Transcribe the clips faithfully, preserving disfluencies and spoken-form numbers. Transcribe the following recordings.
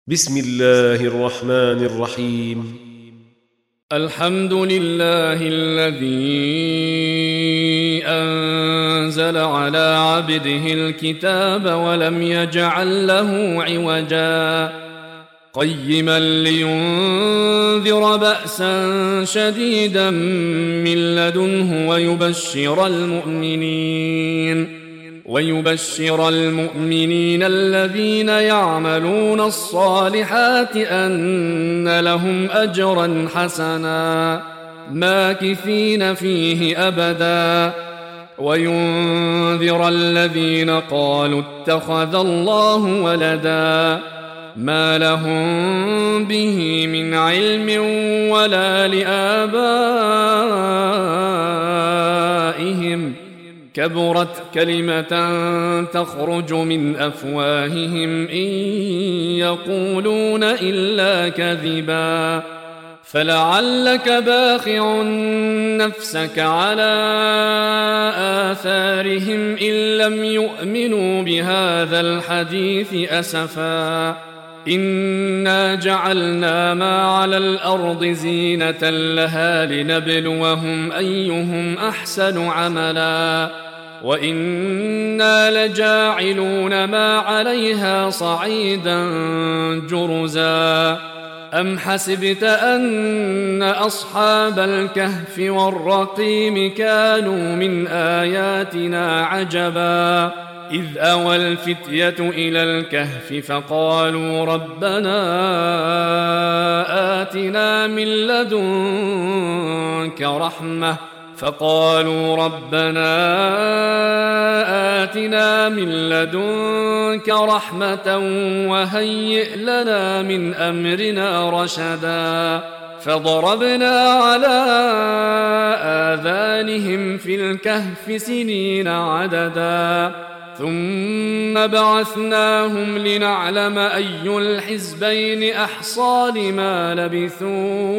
بسم الله الرحمن الرحيم. الحمد لله الذي أنزل على عبده الكتاب ولم يجعل له عوجا قيما لينذر بأسا شديدا من لدنه ويبشر المؤمنين ويبشر المؤمنين الذين يعملون الصالحات أن لهم أجرا حسنا ماكثين فيه أبدا وينذر الذين قالوا اتخذ الله ولدا ما لهم به من علم ولا لآبائهم كبرت كلمة تخرج من أفواههم إن يقولون إلا كذبا فلعلك باخع نفسك على آثارهم إن لم يؤمنوا بهذا الحديث أسفا إنا جعلنا ما على الأرض زينة لها لنبلوهم أيهم أحسن عملا وإنا لجاعلون ما عليها صعيدا جرزا أم حسبت أن أصحاب الكهف والرقيم كانوا من آياتنا عجبا إذ أوى الفتية إلى الكهف فقالوا ربنا آتنا من لدنك رحمة فقالوا ربنا آتنا من لدنك رحمة وهيئ لنا من أمرنا رشدا فضربنا على آذانهم في الكهف سنين عددا ثم بعثناهم لنعلم أي الحزبين أحصى لما لبثوا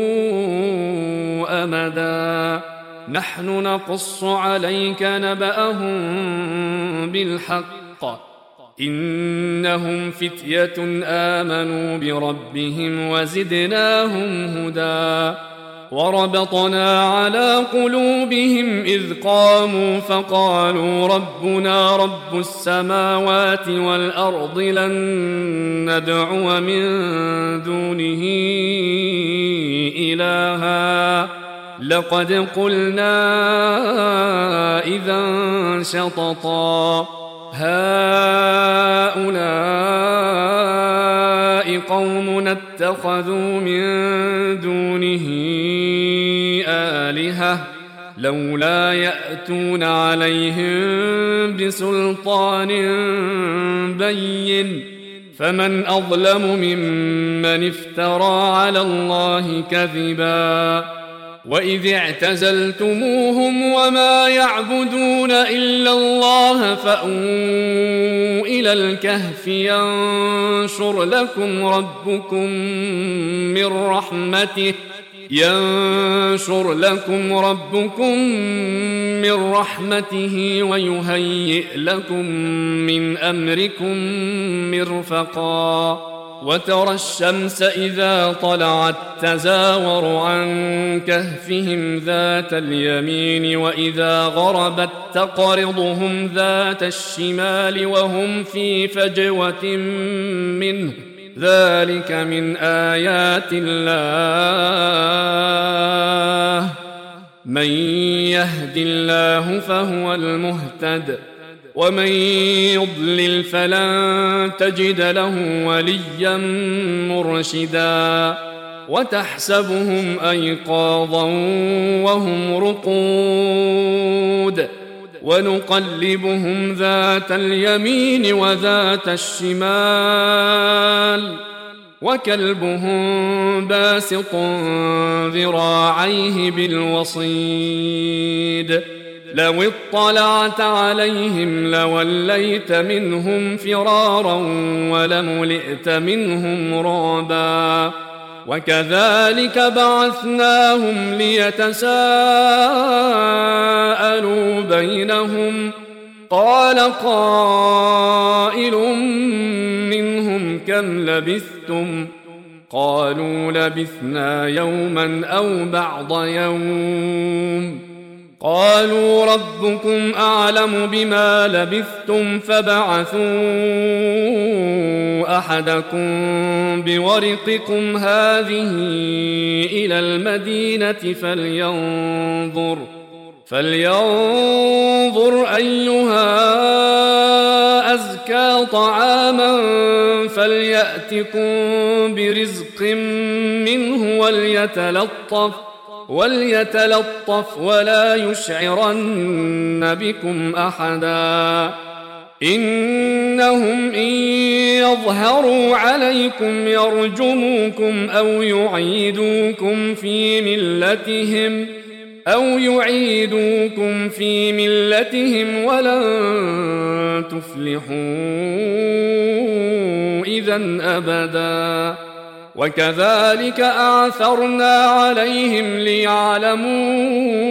أمدا نحن نقص عليك نبأهم بالحق إنهم فتية آمنوا بربهم وزدناهم هدى وربطنا على قلوبهم إذ قاموا فقالوا ربنا رب السماوات والأرض لن ندعو من دونه إلها لقد قلنا إذا شططا هؤلاء قوم اتخذوا من دونه آلهة لولا يأتون عليهم بسلطان بين فمن أظلم ممن افترى على الله كذبا وإذ اعتزلتموهم وما يعبدون إلا الله فأووا إلى الكهف ينشر لكم ربكم من رحمته ينشر لكم ربكم من رحمته ويهيئ لكم من أمركم مرفقا وترى الشمس إذا طلعت تزاور عن كهفهم ذات اليمين وإذا غربت تقرضهم ذات الشمال وهم في فجوة منه ذلك من آيات الله من يهد الله فهو المهتد ومن يضلل فلن تجد له وليا مرشدا وتحسبهم أيقاظا وهم رقود ونقلبهم ذات اليمين وذات الشمال وكلبهم باسط ذراعيه بالوصيد لو اطلعت عليهم لوليت منهم فرارا ولملئت منهم رعبا وكذلك بعثناهم ليتساءلوا بينهم قال قائل منهم كم لبثتم قالوا لبثنا يوما أو بعض يوم قالوا ربكم أعلم بما لبثتم فبعثوا أحدكم بورقكم هذه إلى المدينة فلينظر فلينظر أيها أزكى طعاما فليأتكم برزق منه وليتلطف وليتلطف ولا يشعرن بكم أحدا إنهم إن يظهروا عليكم يرجموكم أو يعيدوكم في ملتهم أو يعيدوكم في ملتهم ولن تفلحوا إذن أبدا وكذلك أعثرنا عليهم ليعلموا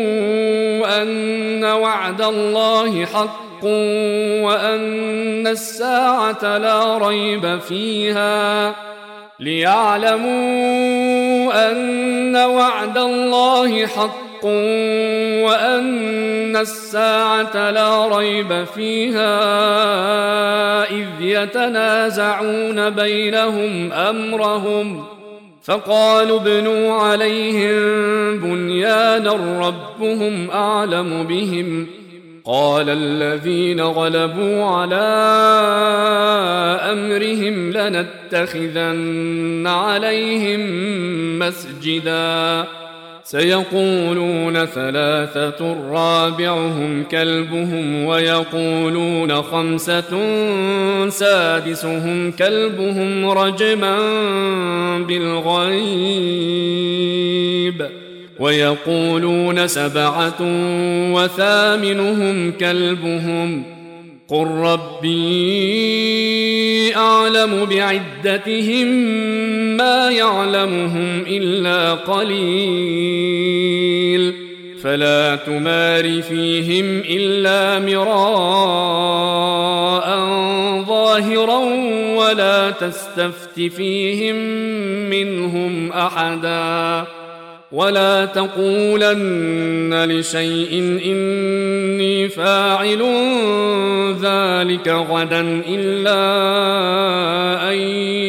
أن وعد الله حق وأن الساعة لا ريب فيها ليعلموا أن وعد الله حق وأن الساعة لا ريب فيها إذ يتنازعون بينهم أمرهم فقالوا ابنوا عليهم بنيانا ربهم أعلم بهم قال الذين غلبوا على أمرهم لنتخذن عليهم مسجدا سيقولون ثلاثة رابعهم كلبهم ويقولون خمسة سادسهم كلبهم رجما بالغيب ويقولون سبعة وثامنهم كلبهم قل ربي أعلم بعدتهم ما يعلمهم إلا قليل فلا تمار فيهم إلا مراء ظاهرا ولا تستفت فيهم منهم أحدا ولا تقولن لشيء إني فاعل ذلك غدا إلا أن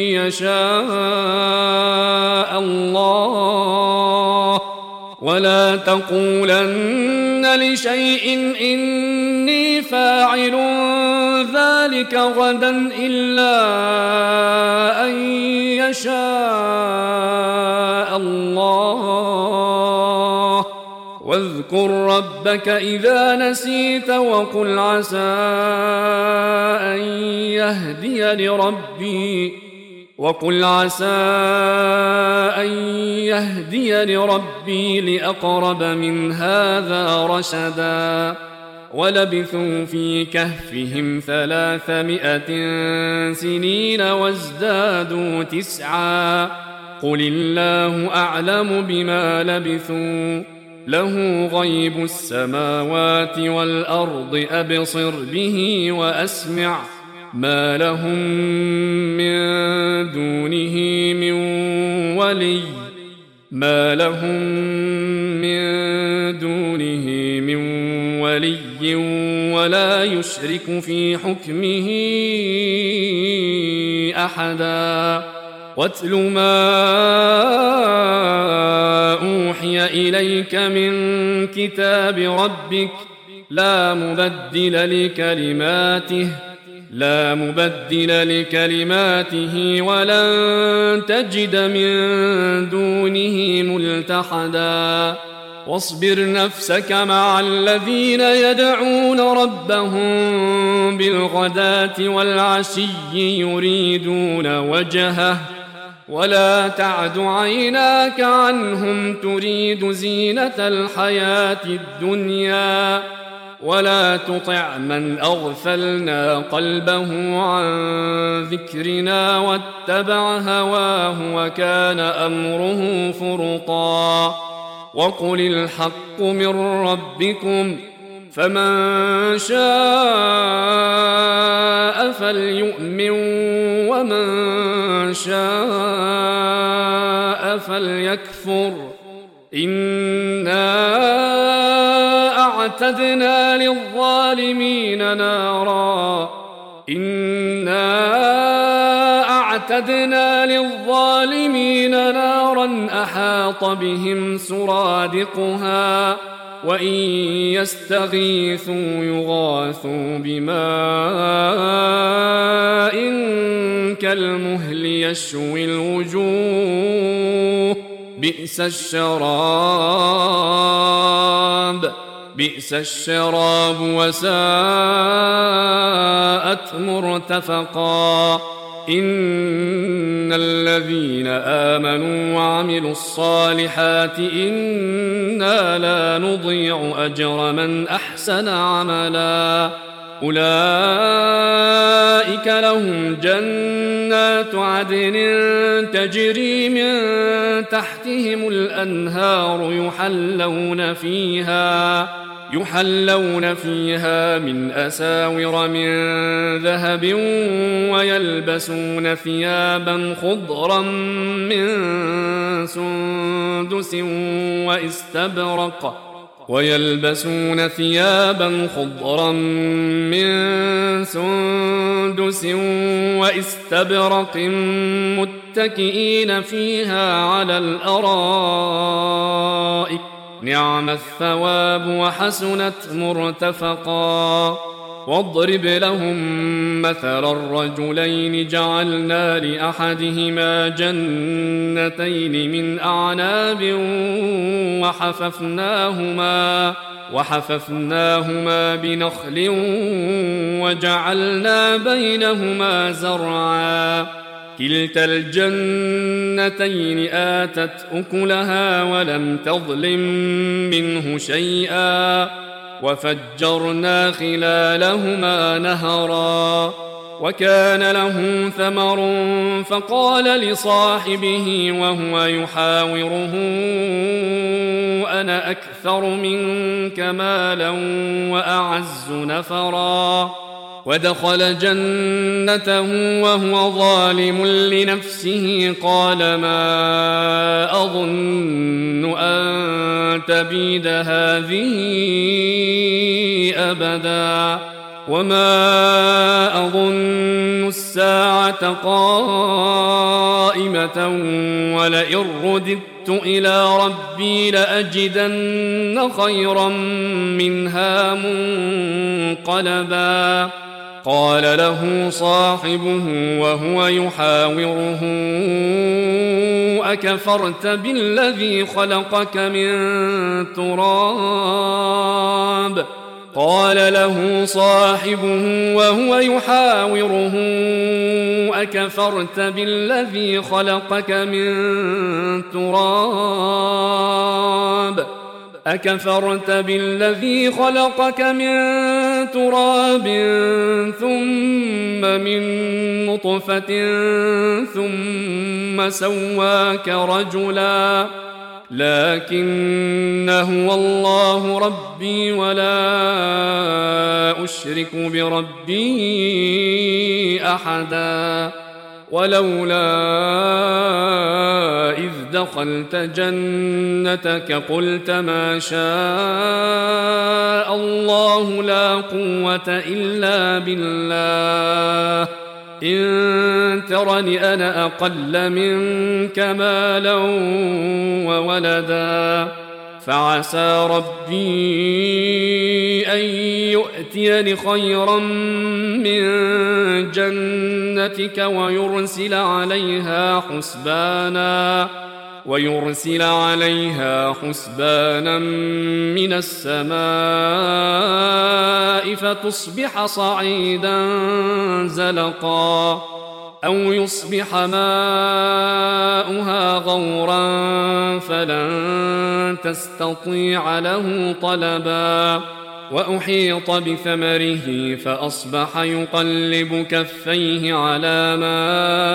يشاء الله ولا تقولن لشيء إني فاعل ذلك غدا إلا أن يشاء الله واذكر ربك إذا نسيت وقل عسى أن يهدي لربي وقل عسى أن يهدي لربي لأقرب من هذا رشدا ولبثوا في كهفهم ثلاثمائة سنين وازدادوا تسعا قل الله أعلم بما لبثوا له غيب السماوات والأرض أبصر به وأسمع ما لهم من دونه من ولي ما لهم من دونه من ولي ولا يشرك في حكمه أحدا واتل ما أوحي إليك من كتاب ربك لا مبدل لكلماته لا مبدل لكلماته ولن تجد من دونه ملتحدا واصبر نفسك مع الذين يدعون ربهم بالغداة والعشي يريدون وجهه ولا تعد عيناك عنهم تريد زينة الحياة الدنيا ولا تطع من أغفلنا قلبه عن ذكرنا واتبع هواه وكان أمره فرطا وقل الحق من ربكم فمن شاء فليؤمن ومن شاء فليكفر إنا أعتدنا للظالمين نارا إنا أعتدنا للظالمين نارا أحاط بهم سرادقها وإن يستغيثوا يغاثوا بماء كالمهل يشوي الوجوه بئس الشراب بئس الشراب وساءت مرتفقا إن الذين آمنوا وعملوا الصالحات إنا لا نضيع أجر من أحسن عملا أولئك لهم جنات عدن تجري من تحتهم الأنهار يحلون فيها يحلون فيها من أساور من ذهب ويلبسون ثيابا خضرا من سندس واستبرق ويلبسون ثيابا خضرا من سندس واستبرق متكئين فيها على الأرائك نعم الثواب وحسنت مرتفقا واضرب لهم مثل الرجلين جعلنا لأحدهما جنتين من أعناب وحففناهما وحففناهما بنخل وجعلنا بينهما زرعا كلتا الجنتين آتت أكلها ولم تظلم منه شيئا وفجرنا خلالهما نهرا وكان له ثمر فقال لصاحبه وهو يحاوره أنا أكثر منك مالا وأعز نفرا ودخل جنته وهو ظالم لنفسه قال ما أظن أن تبيد هذه أبدا وما أظن الساعة قائمة ولئن رددت إلى ربي لأجدن خيرا منها منقلبا قال له صاحبه وهو يحاوره أكفرت بالذي خلقك من تراب قال له صاحبه وهو يحاوره أكفرت بالذي خلقك من تراب أكفرت بالذي خلقك من تراب ثم من نطفة ثم سواك رجلا لكن هو الله ربي ولا أشرك بربي أحدا ولولا إذ دخلت جنتك قلت ما شاء الله لا قوة إلا بالله إن ترني أنا أقل منك مالا وولدا فعسى ربي أن يؤتيني خيرا من جنتك ويرسل عليها حسبانا ويرسل عليها حسبانا من السماء فتصبح صعيدا زلقا أو يصبح ماؤها غورا فلن تستطيع له طلبا وأحيط بثمره فأصبح يقلب كفيه على ما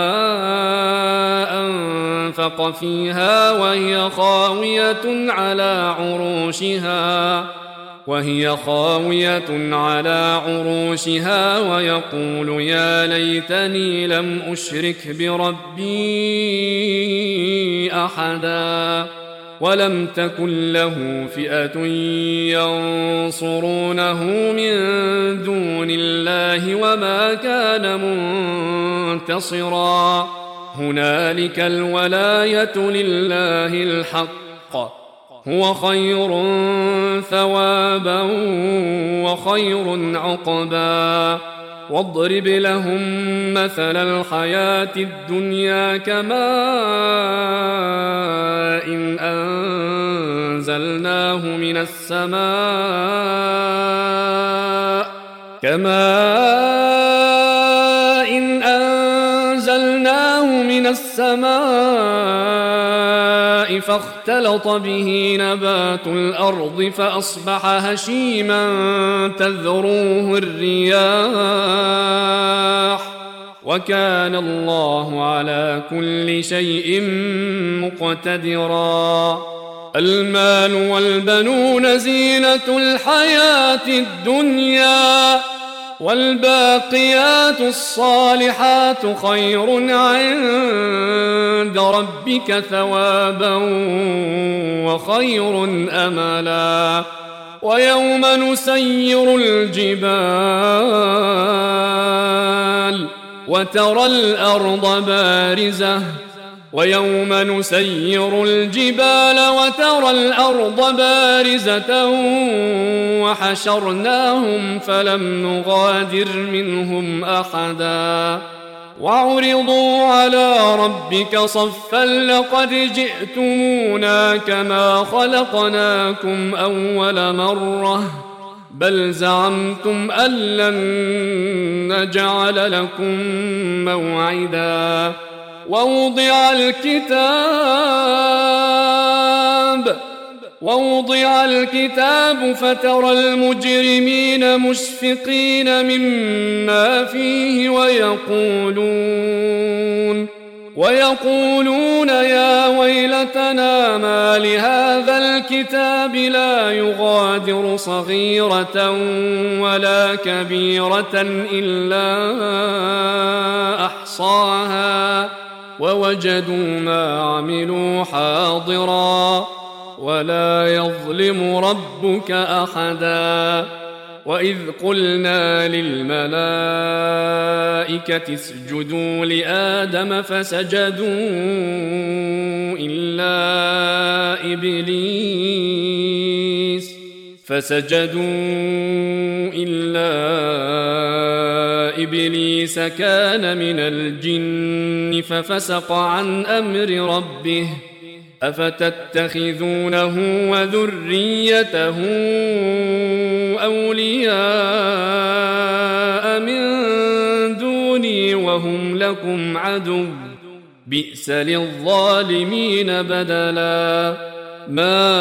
أنفق فيها وهي خاوية على عروشها وهي خاوية على عروشها ويقول يا ليتني لم أشرك بربي أحدا ولم تكن له فئة ينصرونه من دون الله وما كان منتصرا هنالك الولاية لله الحق هو خير ثوابا وخير عقبا واضرب لهم مثل الحياة الدنيا كماء إن أنزلناه من السماء كماء إن أنزلناه من السماء فاختلط به نبات الأرض فأصبح هشيما تذروه الرياح وكان الله على كل شيء مقتدرا المال والبنون زينة الحياة الدنيا والباقيات الصالحات خير عند ربك ثوابا وخير أملا ويوم نسير الجبال وترى الأرض بارزة ويوم نسير الجبال وترى الأرض بارزة وحشرناهم فلم نغادر منهم أحدا وعرضوا على ربك صفا لقد جئتمونا كما خلقناكم أول مرة بل زعمتم أن لن نجعل لكم موعدا ووضع الكتاب ووضع الكتاب فترى المجرمين مشفقين مما فيه ويقولون ويقولون يا ويلتنا ما لهذا الكتاب لا يغادر صغيرة ولا كبيرة إلا أحصاها ووجدوا ما عملوا حاضرا ولا يظلم ربك أحدا وإذ قلنا للملائكة اسجدوا لآدم فسجدوا إلا إبليس فسجدوا إلا إبليس كان من الجن ففسق عن أمر ربه أفتتخذونه وذريته أولياء من دوني وهم لكم عدو بئس للظالمين بدلا ما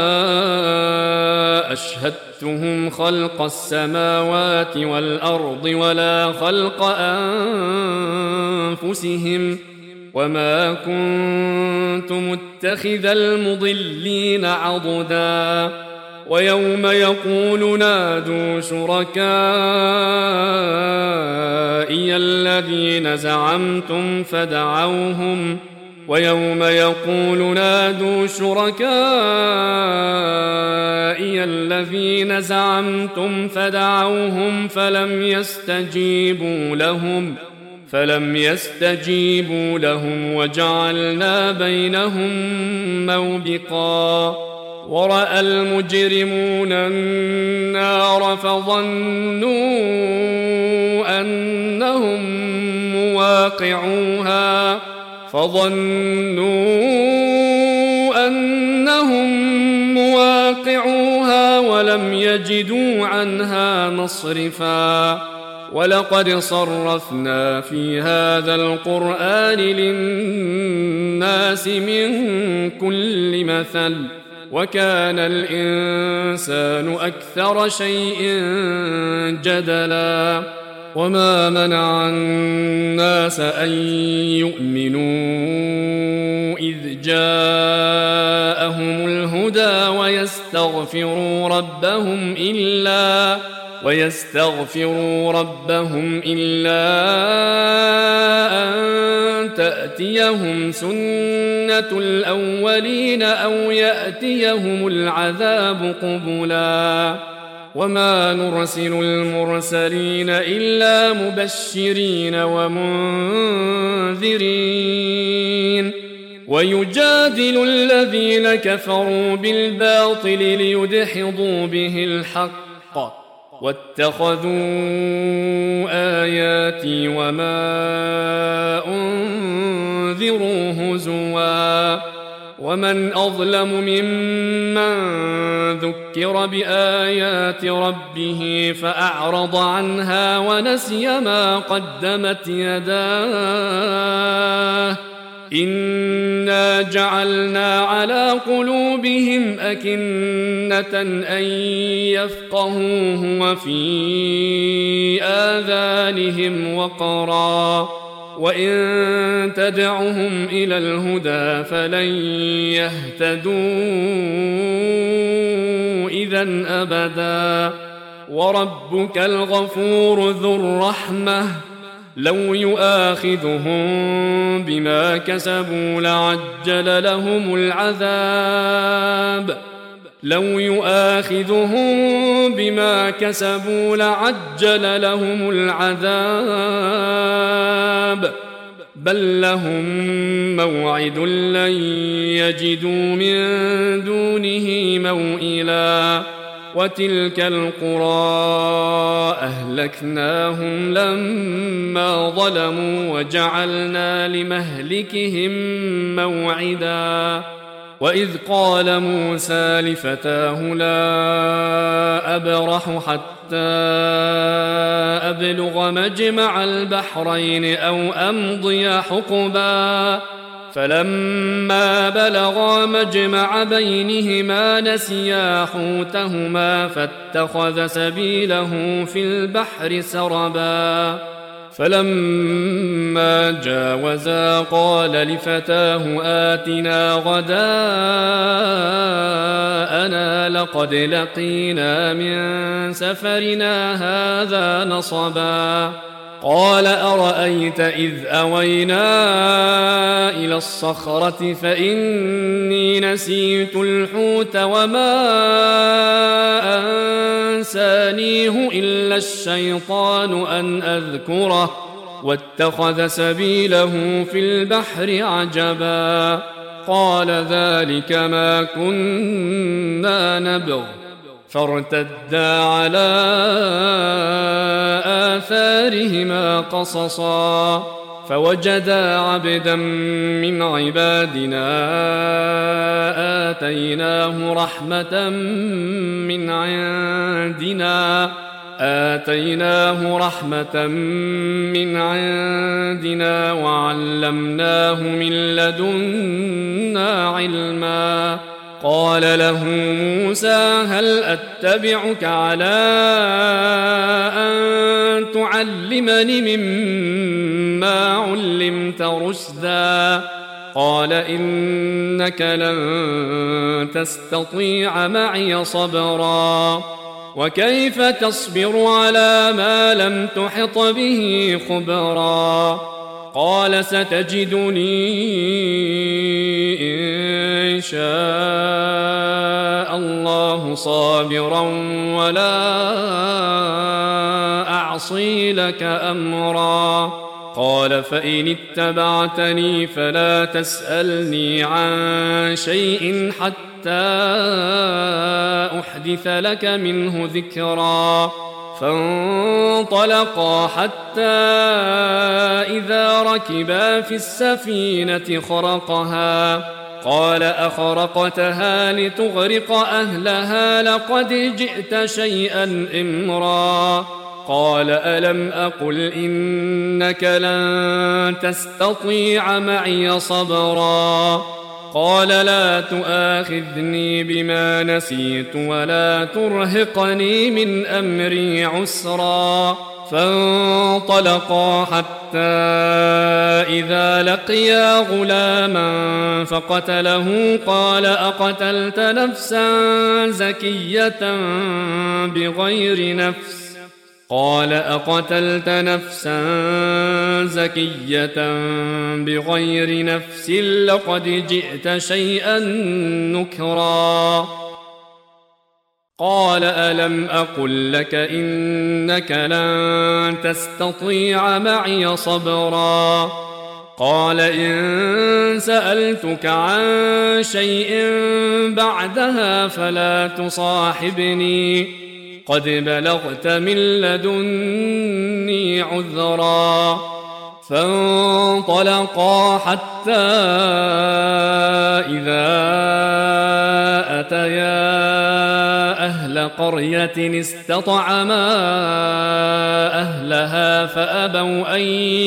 أشهدتهم خلق السماوات والأرض ولا خلق أنفسهم وما كنت متخذ المضلين عضدا ويوم يقول نادوا شركائي الذين زعمتم فدعوهم ويوم يقول نادوا شركائي الذين زعمتم فدعوهم فلم يستجيبوا لهم فلم يستجيبوا لهم وجعلنا بينهم موبقا ورأى المجرمون النار فظنوا أنهم مواقعوها فظنوا أنهم مواقعوها ولم يجدوا عنها مصرفا ولقد صرفنا في هذا القرآن للناس من كل مثل وكان الإنسان أكثر شيء جدلا وما منع الناس أن يؤمنوا إذ جاءهم آتاهم الهدى ويستغفروا ربهم إلا ويستغفروا ربهم إلا أن تأتيهم سنة الأولين أو يأتيهم العذاب قبلا وما نرسل المرسلين إلا مبشرين ومنذرين ويجادل الذين كفروا بالباطل ليدحضوا به الحق واتخذوا آياتي وما أنذروا هزوا ومن أظلم ممن ذكر بآيات ربه فأعرض عنها ونسي ما قدمت يداه إنا جعلنا على قلوبهم أكنة أن يفقهوه وفي آذانهم وقرا وإن تدعهم إلى الهدى فلن يهتدوا إذن أبدا وربك الغفور ذو الرحمة لو يؤاخذهم بما كسبوا لعجل لهم العذاب لو يؤاخذهم بما كسبوا لعجل لهم العذاب بل لهم موعد لن يجدوا من دونه موئلا وتلك القرى أهلكناهم لما ظلموا وجعلنا لمهلكهم موعدا وإذ قال موسى لفتاه لا أبرح حتى أبلغ مجمع البحرين أو أمضي حقبا فلما بلغا مجمع بينهما نسيا حوتهما فاتخذ سبيله في البحر سربا فلما جاوزا قال لفتاه آتنا غداءنا لقد لقينا من سفرنا هذا نصبا قال أرأيت إذ أوينا إلى الصخرة فإني نسيت الحوت وما أنسانيه إلا الشيطان أن أذكره واتخذ سبيله في البحر عجبا قال ذلك ما كنا نبغ فارتدا على آثارهما قصصا فوجدا عبدا من عبادنا آتيناه رحمة من عندنا آتيناه رحمة من عندنا وعلمناه من لدنا علما قال له موسى هل أتبعك على أن تعلمني مما علمت رشدا قال إنك لن تستطيع معي صبرا وكيف تصبر على ما لم تحط به خبرا قال ستجدني إن شاء الله صابرا ولا أعصي لك أمرا قال فإن اتبعتني فلا تسألني عن شيء حتى أحدث لك منه ذكرا فانطلقا حتى إذا ركبا في السفينة خرقها قال أخرقتها لتغرق أهلها لقد جئت شيئا إمرا قال ألم أقل إنك لن تستطيع معي صبرا قال لا تؤاخذني بما نسيت ولا ترهقني من أمري عسرا فانطلقا حتى إذا لقيا غلاما فقتله قال أقتلت نفسا زكية بغير نفس قال أقتلت نفسا زكية بغير نفس لقد جئت شيئا نكرا قال ألم أقل لك إنك لن تستطيع معي صبرا قال إن سألتك عن شيء بعدها فلا تصاحبني قد بلغت من لدني عذرا فانطلقا حتى إذا أتيا أهل قرية استطعما أهلها فأبوا أن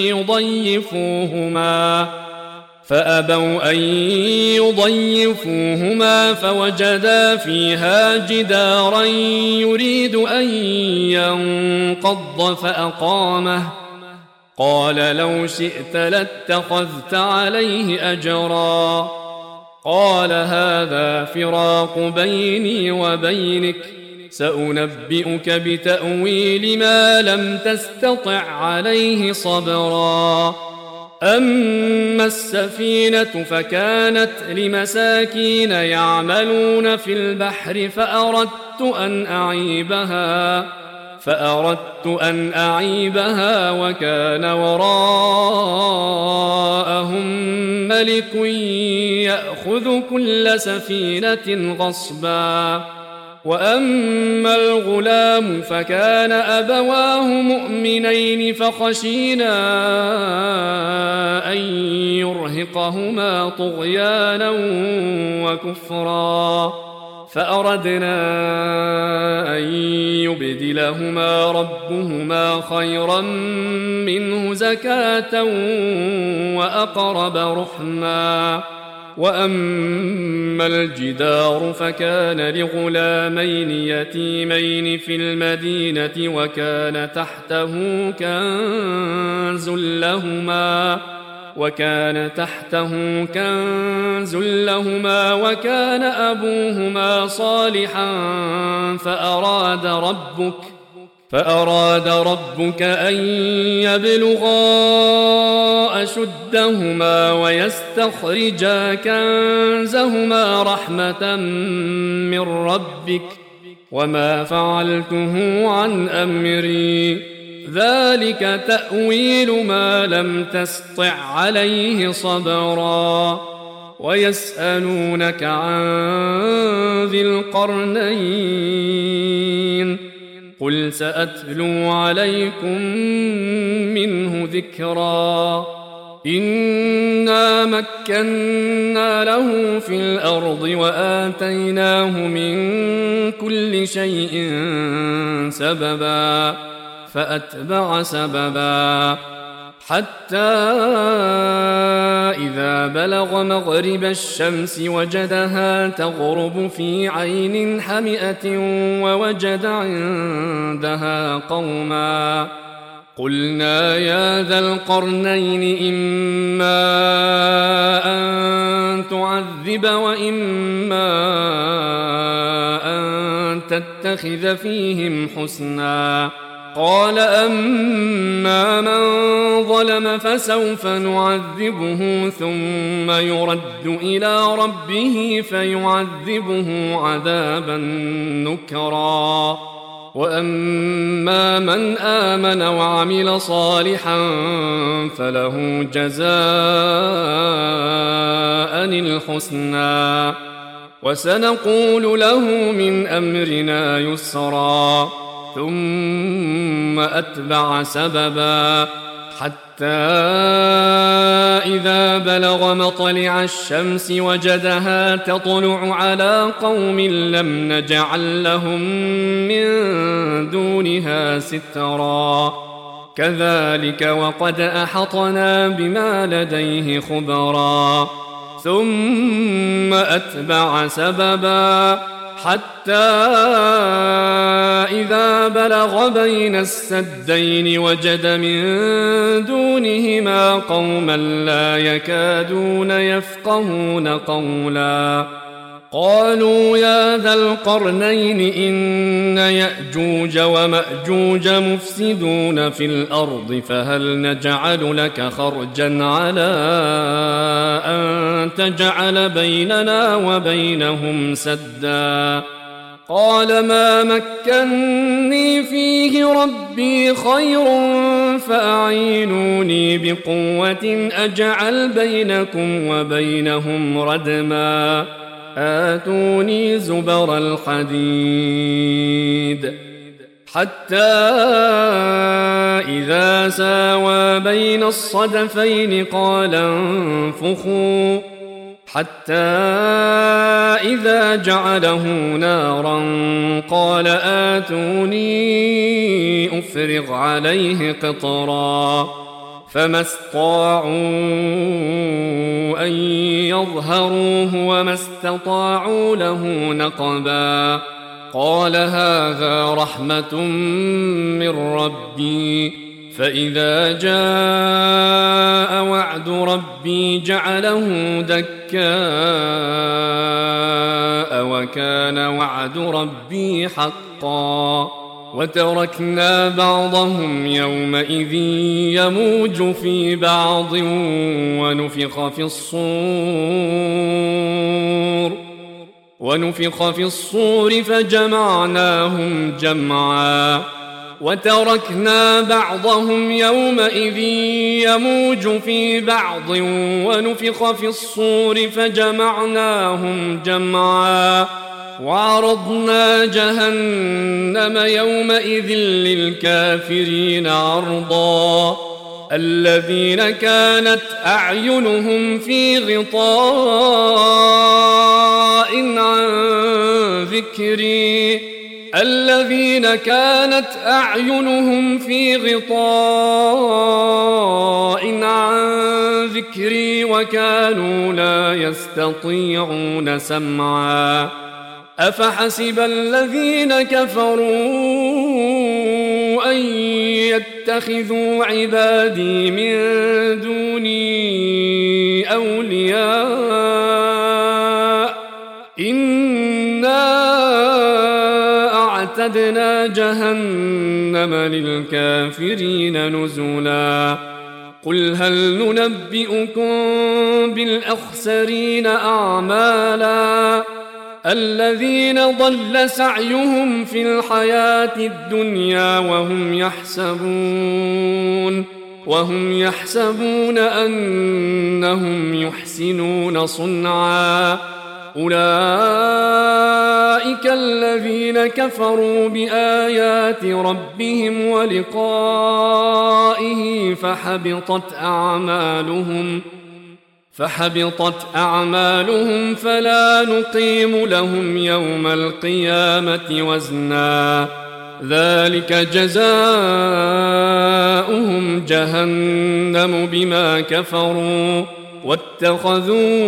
يضيفوهما فأبوا أن يضيفوهما فوجدا فيها جدارا يريد أن ينقض فأقامه قال لو شئت لاتخذت عليه أجرا قال هذا فراق بيني وبينك سأنبئك بتأويل ما لم تستطع عليه صبرا أما السفينة فكانت لمساكين يعملون في البحر فأردت أن أعيبها فأردت أن أعيبها وكان وراءهم ملك يأخذ كل سفينة غصبا وأما الغلام فكان أبواه مؤمنين فخشينا أن يرهقهما طغيانا وكفرا فأردنا أن يبدلهما ربهما خيرا منه زكاة وأقرب رحما وأما الجدار فكان لغلامين يتيمين في المدينة وكان تحته كنز لهما وكان تحته كنز لهما وكان أبوهما صالحا فأراد ربك فأراد ربك أن يبلغا أشدهما ويستخرجا كنزهما رحمة من ربك وما فعلته عن أمري ذلك تأويل ما لم تسطع عليه صبرا ويسألونك عن ذي القرنين قل سأتلو عليكم منه ذكرا إنا مكنا له في الأرض وآتيناه من كل شيء سببا فأتبع سببا حتى إذا بلغ مغرب الشمس وجدها تغرب في عين حمئة ووجد عندها قوما قلنا يا ذا القرنين إما أن تعذب وإما أن تتخذ فيهم حسنا قال أما من ظلم فسوف نعذبه ثم يرد إلى ربه فيعذبه عذابا نكرا وأما من آمن وعمل صالحا فله جزاء الحسنى وسنقول له من أمرنا يسرا ثم أتبع سببا حتى إذا بلغ مطلع الشمس وجدها تطلع على قوم لم نجعل لهم من دونها سترا كذلك وقد أحطنا بما لديه خبرا ثم أتبع سببا حتى إذا بلغ بين السدين وجد من دونهما قوما لا يكادون يفقهون قولا قالوا يا ذا القرنين إن يأجوج ومأجوج مفسدون في الأرض فهل نجعل لك خرجا على أن تجعل بيننا وبينهم سدا قال ما مكني فيه ربي خير فأعينوني بقوة أجعل بينكم وبينهم ردما آتوني زبر الحديد حتى إذا ساوى بين الصدفين قال انفخوا حتى إذا جعله نارا قال آتوني أفرغ عليه قطرا فما استطاعوا أن يظهروه وما استطاعوا له نقبا قال هذا رحمة من ربي فإذا جاء وعد ربي جعله دكاء وكان وعد ربي حقا وتركنا بعضهم يومئذ يموج في بعض ونفخ في الصور ونفخ في الصور فجمعناهم جمعا وتركنا بعضهم يومئذ يموج في بعض ونفخ في الصور فجمعناهم جمعا وعرضنا جهنم يومئذ للكافرين عرضا الذين كانت أعينهم في غطاء عن ذكري الذين كانت أعينهم في غطاء عن ذكري وكانوا لا يستطيعون سمعا أفحسب الذين كفروا أن يتخذوا عبادي من دوني أولياء إنا أعتدنا جهنم للكافرين نزلا قل هل ننبئكم بالأخسرين أعمالا الذين ضل سعيهم في الحياة الدنيا وهم يحسبون وهم يحسبون أنهم يحسنون صنعا أولئك الذين كفروا بآيات ربهم ولقائه فحبطت أعمالهم فحبطت أعمالهم فلا نقيم لهم يوم القيامة وزنا ذلك جزاؤهم جهنم بما كفروا واتخذوا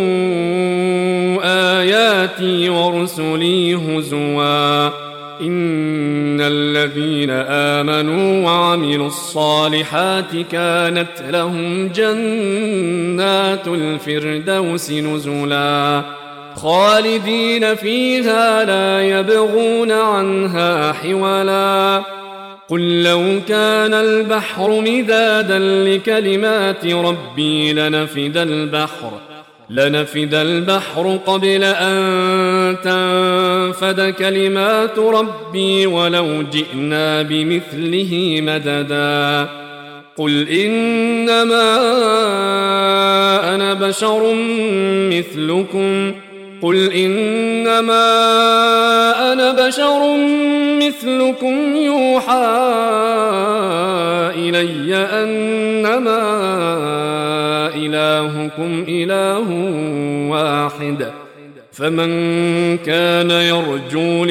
آياتي ورسلي هزوا إن الذين آمنوا وعملوا الصالحات كانت لهم جنات الفردوس نزلا خالدين فيها لا يبغون عنها حولا قل لو كان البحر مدادا لكلمات ربي لنفد البحر لنفد البحر قبل أن تنفد كلمات ربي ولو جئنا بمثله مددا قل إنما أنا بشر مثلكم قل إنما أنا بشر مثلكم يوحى إلي أنما إلهكم إله واحد فمن كان يرجو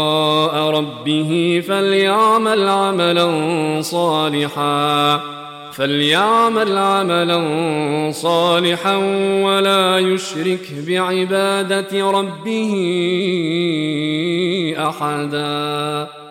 لقاء ربه فليعمل عملا صالحا فليعمل عملا صالحا ولا يشرك بعبادة ربه أحدا.